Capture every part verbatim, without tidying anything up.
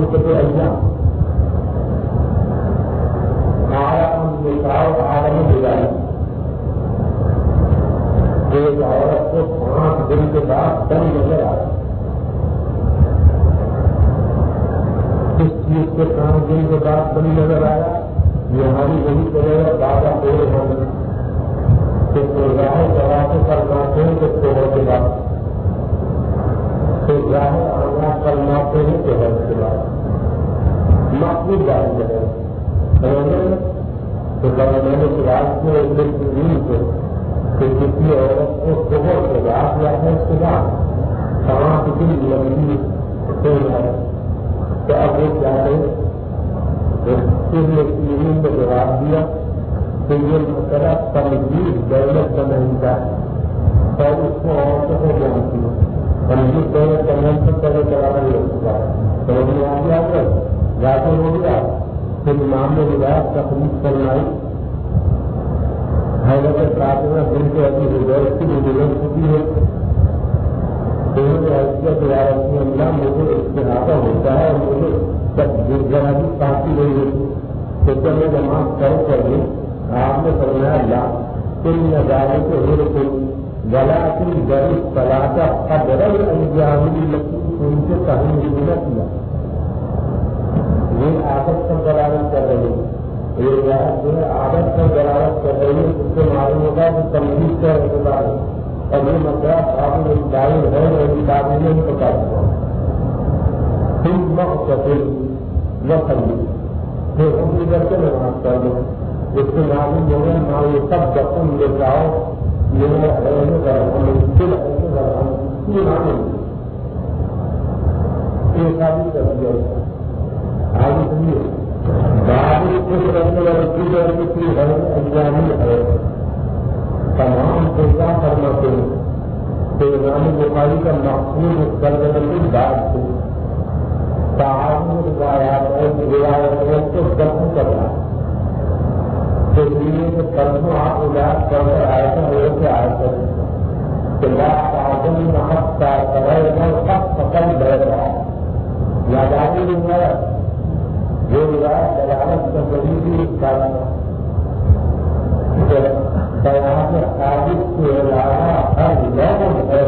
کے اجزاء عالم نکاح عالم بگاڑی ایک عورت کو پانچ دن کے بعد دم نظر آ کس چیز کے پانچ دن کے بعد دم نظر آیا یہ ہماری وہی کرے گا بابا پورے ہونے کہ راہ چلا کے کرناتے ہیں کہ توڑ کے بعد تو راہ آنا کرناتے ہیں کہ ہر کے بعد مقبول جاری ہے تو میں نے راج کو زمین کو کہ کسی عورت کو صبح کے بعد یا ہے اس کے بعد پانچ دن لمبی ہو جائے تو اب وہ کیا ہے زمین کو جواب دیا کہ یہ مسئلہ تمجید دولت کا نہیں تھا اور اس کو عورتوں کو جانتی ہے تمجید دولت کا نہیں سے پہلے چلانا ہی ہو چکا ہے تو وہ آ گیا کر جاتے ہو گیا پھر امام نے روایت تقریب فرمائی حضرت فاطمہ دن کے ابھی ہدایت کی گزر چکی ہے دونوں نے حیثیت یا رسول اللہ مجھے استحاظہ ہوتا ہے اور مجھے جب ذرا بھی پاتی نہیں ہوتی تو جب میں نماز طے کر دوں آپ نے فرمایا لا تم نظارے کے ہر کو گلا کی غریب طلاقہ قدر الانجامی لکی ان سے کہیں نہ کیا یہ عادت پر دلالت کر رہی ہے یہ رعایت جو ہے عادت پر دلالت کر رہی ہے اس سے معلوم ہوگا کہ تمجید کا اعتبار ہے اور یہ مسئلہ قابل دائر ہے اور قابل نہیں پتا ہوا تم مقصد وقت پھر ہم ادھر سے نماز کر دو اس سے معلوم ہو گیا نہ یہ سب دفن لے جاؤ یہ ایسے کرم دل ایسے کرم یہ معلوم یہ شادی کر دیا آگے سنیے بارش خوش رہنے والی چیزیں کی ہے انجامی ہے تمام پیسہ فرماتے ہیں کہ امام بخاری کا مقصود اس سرگرم کی بات سے تعاون روایات ہے روایت کو دفن کرنا تو لیے کہ پرسوں آپ اجاز کر کر آئے تھے وہ سے آئے تھے کہ لا تعظم محب کا کرے گا سب فصل بیٹھ رہا ہے یا جاتی روایت جو روایت دلالت کر رہی تھی اس کارن بیان حادث کے علاوہ ہر لوگ ہے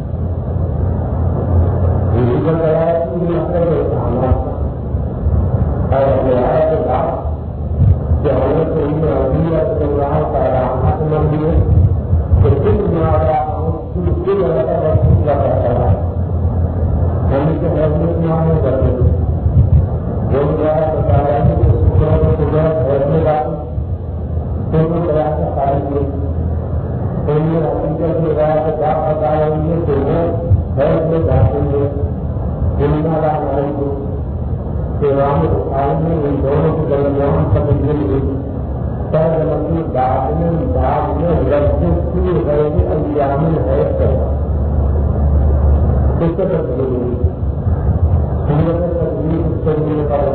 یہ روایت کی مطلب ہے اور روایت کے بعد کہ حضرت ابن عبی رضی اللہ تعالیٰ عنہ سے مرضی ہے کہ کل مارا اس کی جگہ رسول کا پہلا ہم کے حضرت مانے کرتے ہیں جو روایت بتا رہا ہے کہ صبح کو صبح ٹھہرنے والی دونوں طرح سے خارج ہوئی تو یہ حقیقت کی روایت بات بتا رہی ہے کہ وہ حیض میں داخل ہے جنہا لا مالک ہو کہ امام بخاری میں ان دونوں کے درمیان تبدیل ہوئی پر نبی بعد میں بعد میں لفظ کی غیر انجام حیض کرنا اس سے تبدیل ہوئی سورت تبدیل اس سے ملے پر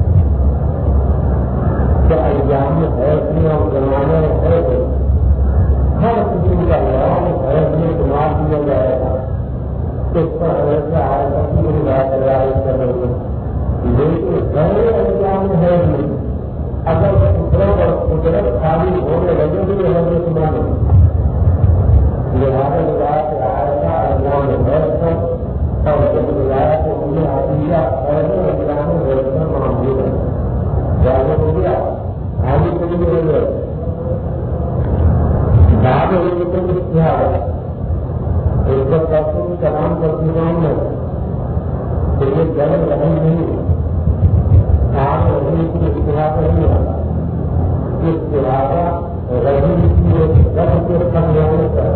کہ انجام حیض میں اور زمانے حیض ہر قسم کا لوگ حیض میں استعمال کیا جائے گا اس پر حیض سے آئے گا کہ میری بات کر رہے ہیں لیکن غیر انجام ہے نہیں اگر قدرت اور قدرت خالی ہونے لگے تو یہ حضرت سنا نہیں لہٰذا روایت سے آئے گا انجام حیض پر اور جب روایت کو ہم نے عطیہ غیر انجام حیض پر معمول ہے واضح ہو گیا آگے کے لیے ہو گئے بعد ہونے کو اشتہار ہے اس پر پرسوں کی تمام تصویروں میں تو یہ جنگ رہی نہیں آج رہی کی اشتہار نہیں ہوتا اشتہارہ رہی کی رب کے سمجھانے پر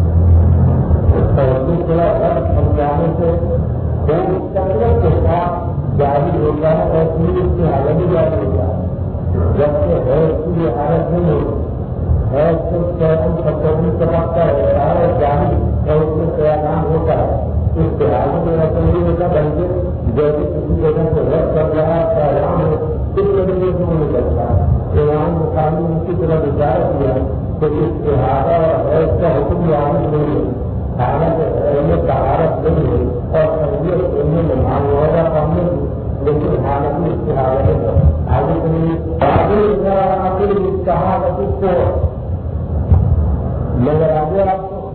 توجہ تھوڑا رب سمجھانے سے کوئی کثرت کے ساتھ جاری ہوتا ہے اور پھر اس کی حالت بھی جاری ہوتا ہے جبکہ حیض کی یہ حالت نہیں ہوتی حیض سے سیون ستوی چمکتا رہتا ہے اور جاری اور اس میں قیام ہوتا ہے اس کے حالت میں ایسا نہیں ہوتا بلکہ جیسے کسی جگہ سے رد کر رہا ہے قیام ہو اس طریقے سے وہ نکلتا ہے قیام مقامی ان کی طرح اشارہ کیا تو اشتہارہ اور حیض کا حکم عامل نہیں ہے حالت میں طہارت نہیں ہے اور تربیت کرنے میں معلومات ہم نے لیکن حالت استحاضہ ہے آگے کہیں آگے آگے استحاضہ کو نظر آگے آپ کو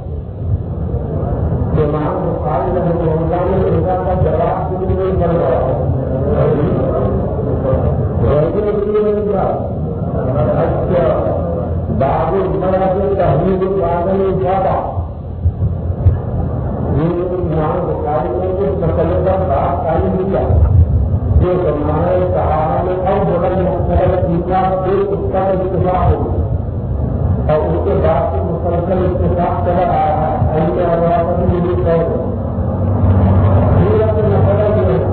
امام بخاری رحمہ اللہ نے انسان کا جواب کے لیے نہیں بن رہا ہے اچھا باب بڑا سے تحریر بادل زیادہ یہ امام بخاری نے اس مسئلے پر بات تعلیم دیا جو زمانہ صحابہ میں اور بڑا مختلف تیسرا ایک اس کا اتفاق ہو اور اس کے بعد سے مسلسل اتفاق چلا آ رہا ہے ایسے آواز میں یہ قول سیرت مسئلہ یہ ہے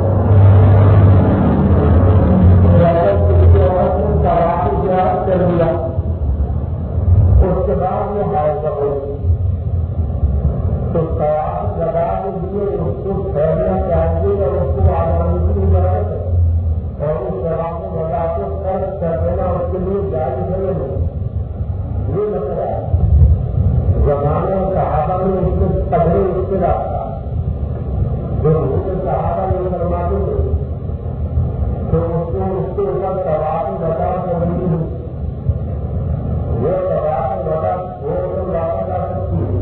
کر دیا اس کے بعد وہ حاصل ہو تو سوال لگا کے لیے اس کو پھیلنا چاہیے اور اس کو آسانی کی ضرورت ہے اور اس سوال کو لگا کے فرض کر دینا اس کے لیے جاری کرے یہ مسئلہ ہے زمانے صحابہ میں اس سے پہلے اختلاف تھا جو مجھے صحابہ یہ فرماتے تھے تو اس کو اس کے اوپر سوال بتا کرنی ہے وہ سوال بتا وہ تو لایا جا سکتی ہے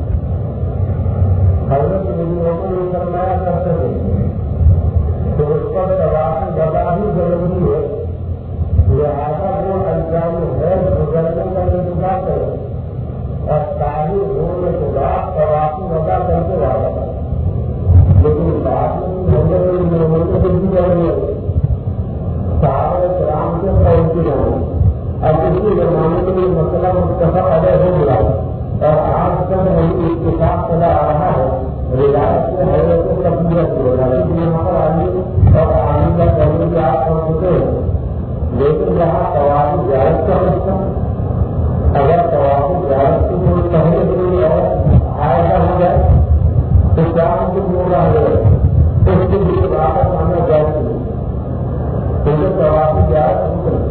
حضرت نبیوں کو یہ فرمایا کرتے تھے تو اس پر سوال بتا ہی ضروری ہے لہٰذا وہ انجام ہے گزرنے کا انتظار کرے اور تاریخ ہونے کے بعد سوال بتا کر کے والا لیکن بعد میں بھی رہی ہے صحابہ کرام کے قول کی جانے اب اسی زمانے میں یہ مسئلہ مستفق علیہ ہو گیا اور آج کل وہی اتفاق چلا آ رہا ہے روایت سے حضرت کو تقویت ہو رہا ہے یہاں پر آئیے اور آنے کا پہلے بھی آپ پڑھ چکے ہیں لیکن یہاں طواف زیارت کا مسئلہ اگر طواف زیارت کی کوئی پہلے کوئی اور آئندہ ہو جائے تو کیا ان کو کیوں رہ گئے اس کے لیے واپس آنا جائز نہیں کیونکہ طواف زیارت نہیں کرتے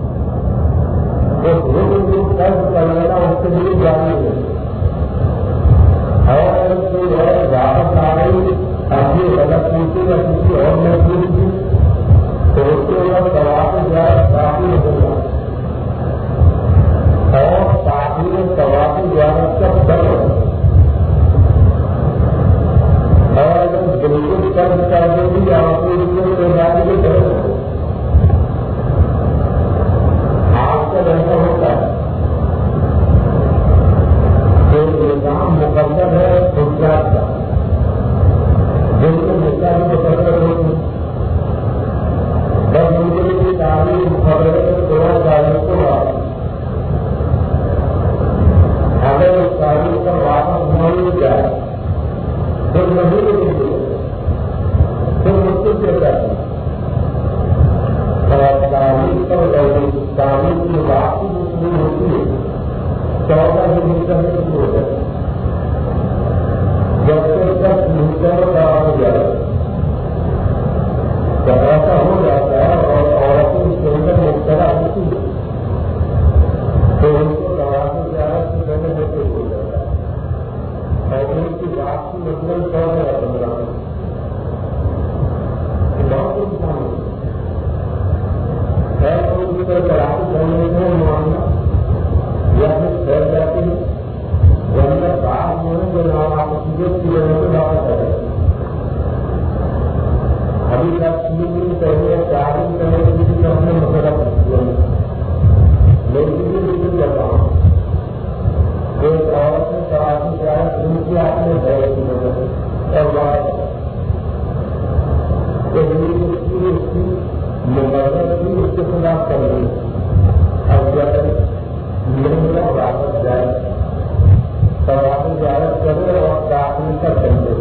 قرض کر لینا اس کے لیے جاری ہے اور کوئی اور واپس آ گئی اپنی غلط پوچھی یا کسی اور نے پوچھی تو اس کے اوپر طواف زیارت کافی ہوگا اور تاخیر طواف زیارت کا ڈر ہوگا اور اگر بالکل قرض کر دے گی آپ کو اس کو تیاری کے ڈر ہوگا ایسا ہوتا ہے جو نظام مقدر ہے حجات کا جن کو مدعا بھی مقدر ہوتی بس مجھے کی تعلیم خبریں تھوڑا تعلیم کو واپس اگر اس تعلیم پر واپس نہیں جائے تو نہیں ملے تو مشکل سے جاتی اور تعلیم پر تعلیم کی واقعی مسلم ہوتی ہے چودہ ملٹر میں شروع ہو جاتا جب سے دس ملٹر کا ہو جائے جب ایسا ہو جاتا ہے اور عورتیں اس کے اندر مبتلا ہوتی ہے تو ان کو لڑانے زیارت سے پہلے بچے ہو جاتا ہے اور ان کی بات کی مطلب چودہ پندرہ بہت انسان ہوتا ہے تو اس پر کراچی کرنے میں معاملہ یا پھر پھیل جاتی ہے ورنہ بعض میں جو ناواقفیت کی وجہ سے واپس آ جائے ابھی تک تین دن پہلے چار دن پہلے کسی کا ہم نے مسئلہ کیا لیکن بھی ذکر کرتا ہوں ایک عورت نے کراچی جائے ان کی آپ نے بھائی کی وجہ سے اور واپس اس کی مبادلہ بھی اس کے خلاف کر رہی ہے اور جب میرا واپس جائے تو واپس زیارت کرے اور داخل کا بندے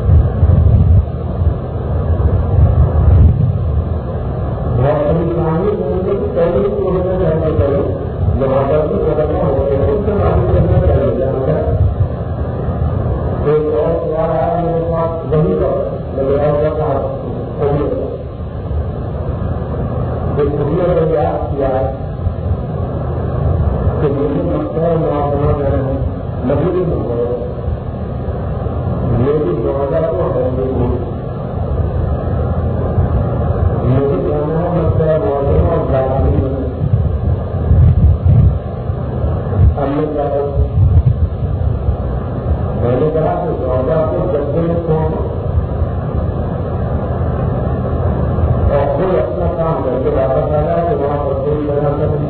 بہت انسانی بولنے کی پہلے چھوڑنے جانے کرے مبادلہ کی بدلنا ہوتے ہیں اس سے معلوم کرنا چاہیے جانا ہے ایک اور سوال آیا میرے پاس وہی کا میرے اور کا جو خودیوں نے یاد کیا سے واپس آ جائے تو وہاں پر کوئی بنا سکتی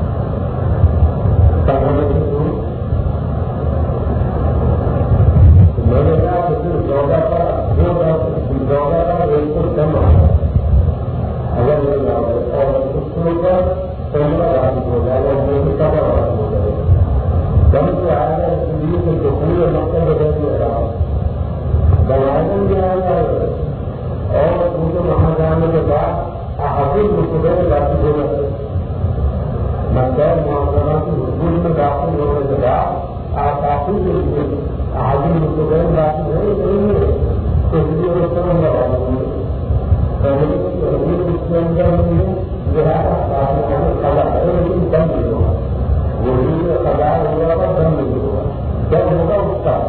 میں نے کہا کہ پھر جوگا کا جو جوگا کا ایک کو کم آیا اگر یہ جاؤ اور اس کے اوپر پہلا راضی ہو جائے اور میرے کا راضی ہو جائے کم سے آئے گا اس لیے کہ جو پورے مقصد بدل دیا رہا بنانے میں آ جائے اور ان کو وہاں جانے کے بعد حاصل مقدر راضی ہو جائے مقدر معاملہ کی حضور میں داخل ہونے کے بعد آپ کافی کے لیے حاضر مقدر راضی ہو نہیں ہے تو اس لیے وہ سمجھ رہا ہوں پہلے حضور اس کے اندر نہیں ہے جو ہے خلا ہے لیکن بند نہیں ہوگا وہ جو خلا ہوا تھا بند نہیں ہوگا جب ہوگا اس کا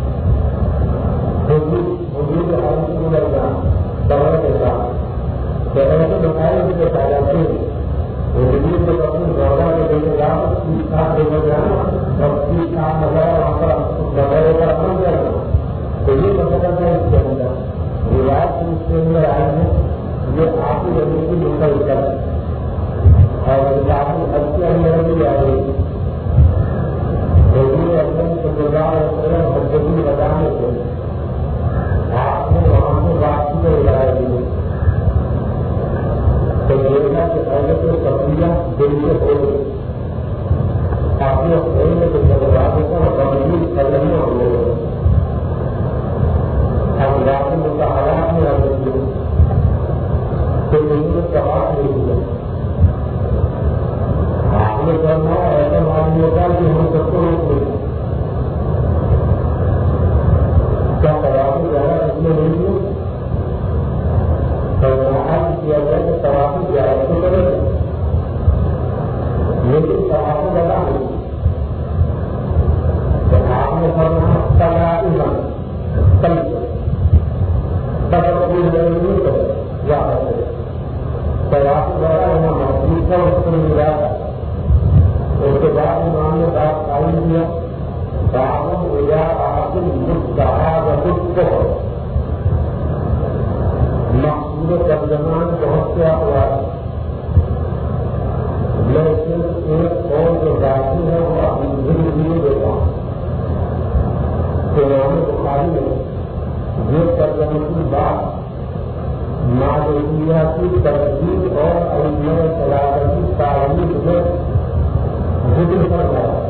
حضور حضور کے حاضر کو لگ جانا دور کے ساتھ شہر کے بتائے اس کے پایا تھے حضور کو اپنی دورہ کے لے کے جانا تیس سال لے کر جانا اور تیس سال لگایا وہاں پر دورے کا بن جائے تو یہ مسئلہ ہے اس کے اندر روایت اس کے اندر آئے ہیں یہ آپ کی وجہ سے دوسرا اتر ہے اور آپ کی حد کے اندر بھی آ رہی حضور اپنے سردار حضرتی بتانے سے آپ نے وہاں سے بات کی لگائی دی تو دیکھا کہ پہلے تو سبزیاں دل سے ہو گئی آپ نے کھیلنے کے سردار کا بندی کرنے ہو گئے اب رات میں حالات میں آ گئی تو نے کہا نہیں دیا آپ نے کرنا ایسا معلوم ہوتا ہے کہ ہم سب کو روک لیں کیا تباہی جانا اس میں نہیں ہے کیا جائے کہ تباہی جائے تو کرے گا لیکن تباہی لگا نہیں تو آپ نے کرنا تباہی نہ کل تب کوئی نہیں کرے یا تباہی لگا ہونا محسوس ہے اس کو ملا تھا اس کے بعد انہوں نے بات قائم کیا دعوت ہوا حاصل مستحب کو مقصود ترجمان بہت کیا ہوا میں صرف ایک اور جو باقی ہے وہ اپنی زندگی دیتا ہوں امام بخاری میں یہ ترجمے کی بات مالکیہ کی ترتیب اور علم صلاحیت کی تعریف میں ذکر کر رہا ہے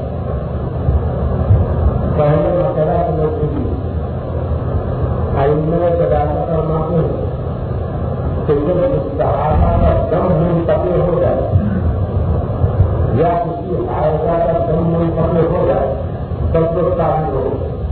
پہلے مسئلہ سمجھتی علم صلاحیت فرماتے ہیں کہ جب استحاضہ کا دم منتقل ہو جائے یا کسی حائضہ کا دم منتقل ہو جائے تب تو تعریف ہو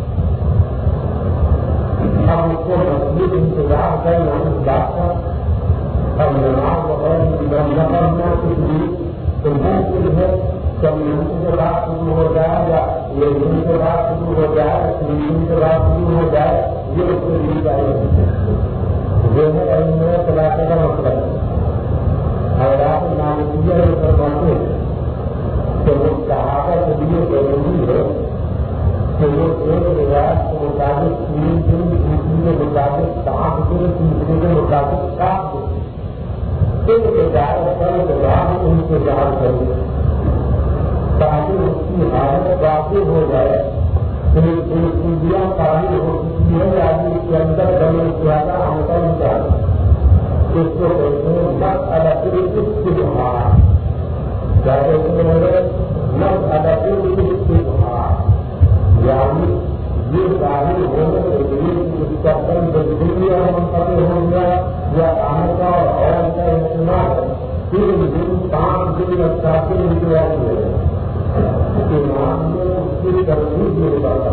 اب اس کو مزید انتظار کرنا اس بات کا اور نماز وغیرہ نہ کرنا اس لیے تو ممکن ہے کب منٹ کے بعد شروع ہو جائے یا ایک دن کے بعد شروع ہو جائے تین دن کے بعد شروع ہو جائے یہ اس کے لیے چاہیے یہ ہے علم صلاحیت کا مطلب اور آپ نامزیہ فرماتے ہیں کہ وہ صحابہ کے لیے ضروری ہے کہ وہ ایک روایت کے مطابق تین دن دوسری کے مطابق پانچ دن تیسرے کے مطابق سات دن ایک ہدایت کر کے بعد انتظار کریں تاکہ اس کی حالت واقع ہو جائے خوبیاں تعمیر ہو چکی ہے آدمی کے اندر بنے زیادہ ہوتا ہی چاہیے اس کو کہتے ہیں مت الگ استفہار کیا کہتے ہیں مت الگ استفہار یعنی یہ تعمیر ہونے کے لیے اس کا کئی دنیا منتقل ہو گیا یا آنے کا اور کا استعمال تین دن پانچ دن یا سات دن انتظار ہو گئے امام نے اس کی ترتیب میں بتایا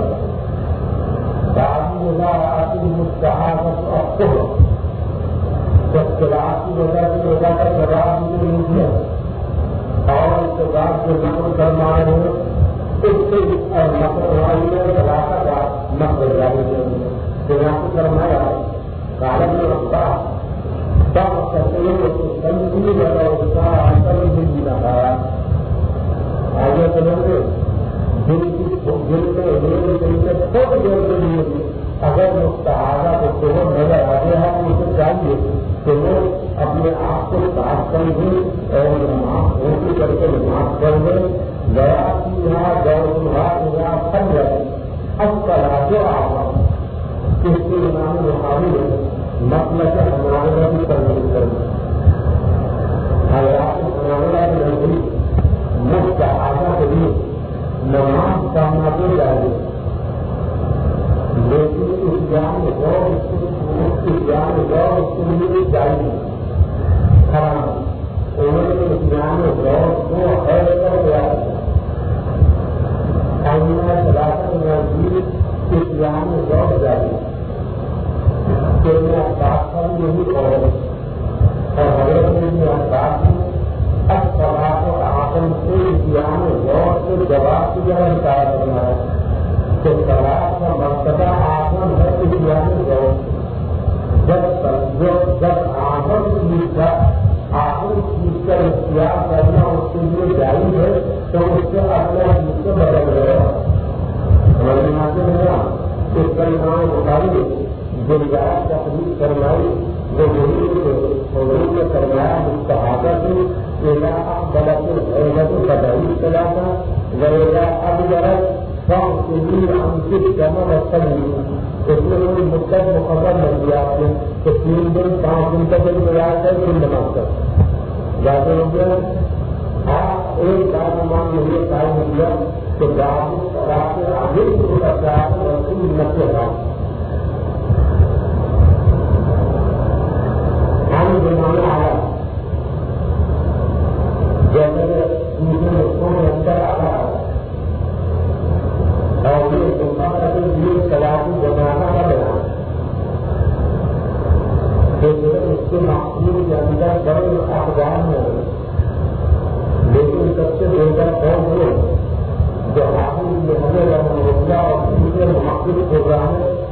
بعض وضاحت مستحاضت اخر جب خلاف کی وجہ کی وجہ کا جواب مجھے نہیں دیا اور اس کے بعد جو نقل کرنا ہے اس سے نقل والی خلافت کا نقل جاری کرنا کرنا کالم میں رکھتا تب کہتے ہیں کہ تنظیم لگا اس کا انتر نہیں لگایا آگے چلیں گے دل کی دل میں میرے دل سے خود دیر کے لیے اگر مستحاضہ کو شوہر نظر آ گیا ہے تو اسے چاہیے کہ وہ اپنے اپنے آپ کو صاف کر دیں اور نماز اونچی کر کے نماز پڑھ دیں. گیا کیا گیا گیا سب گئے اب کرا جو آپ اس کے نام بخاری ہے مطلب کہ ہمارے بھی ترمیم کرنا حالات ہمارا نزدیک مفت آگا کے لیے نماز پڑھنا تو چاہیے لیکن اس جان غور اس کی جان غور اس کے لیے چاہیے حرام انہوں نے اس جان غور کو ہے کر دیا خلاصہ نزدیک اس جان غور چاہیے کہ میں بات کر یہی اور حضرت نے بات اب صلاح و آسن سے جان غور سے جواب کی جگہ انکار کرنا ہے کہ صلاح کا مرتبہ آسن ہے اس جان غور جب جب آسن چیز کا آسن چیز کا اختیار کرنا اس کے لیے جائز ہے تو اس سے اپنے چیز سے بدل رہے گا ہمارے یہاں سے ملا اس کا نام بتائیے جو رعایت تقریب فرمائی وہ یہی حضور کے فرمایا مستحاضہ کی اذا اقبلت العیدۃ بدعی ثلاثہ واذا ادبرت فاغسلوا عنك الدم والصلوا. اس میں کوئی مدت مقرر نہیں دیا آپ نے کہ تین دن پانچ دن تک رعایت ہے پھر نماز کر جاتے ہو گیا. آپ ایک بار نماز میں یہ قائم کیا کہ باب رات کے آگے شروع کرتا ہے رسول نقل رات زمانہ آیا جیسے دوسرے ملکوں میں اندر آ رہا ہے اور یہ دفاع کرتے ہوئے سلاحی زمانہ کا بنا اس کے محصول کے اندر بڑے اقدام ہیں لیکن سب سے بہتر کون ہے جو حاصل میں ہمیں رحمہ اللہ اور دوسرے محقق پروگرام ہے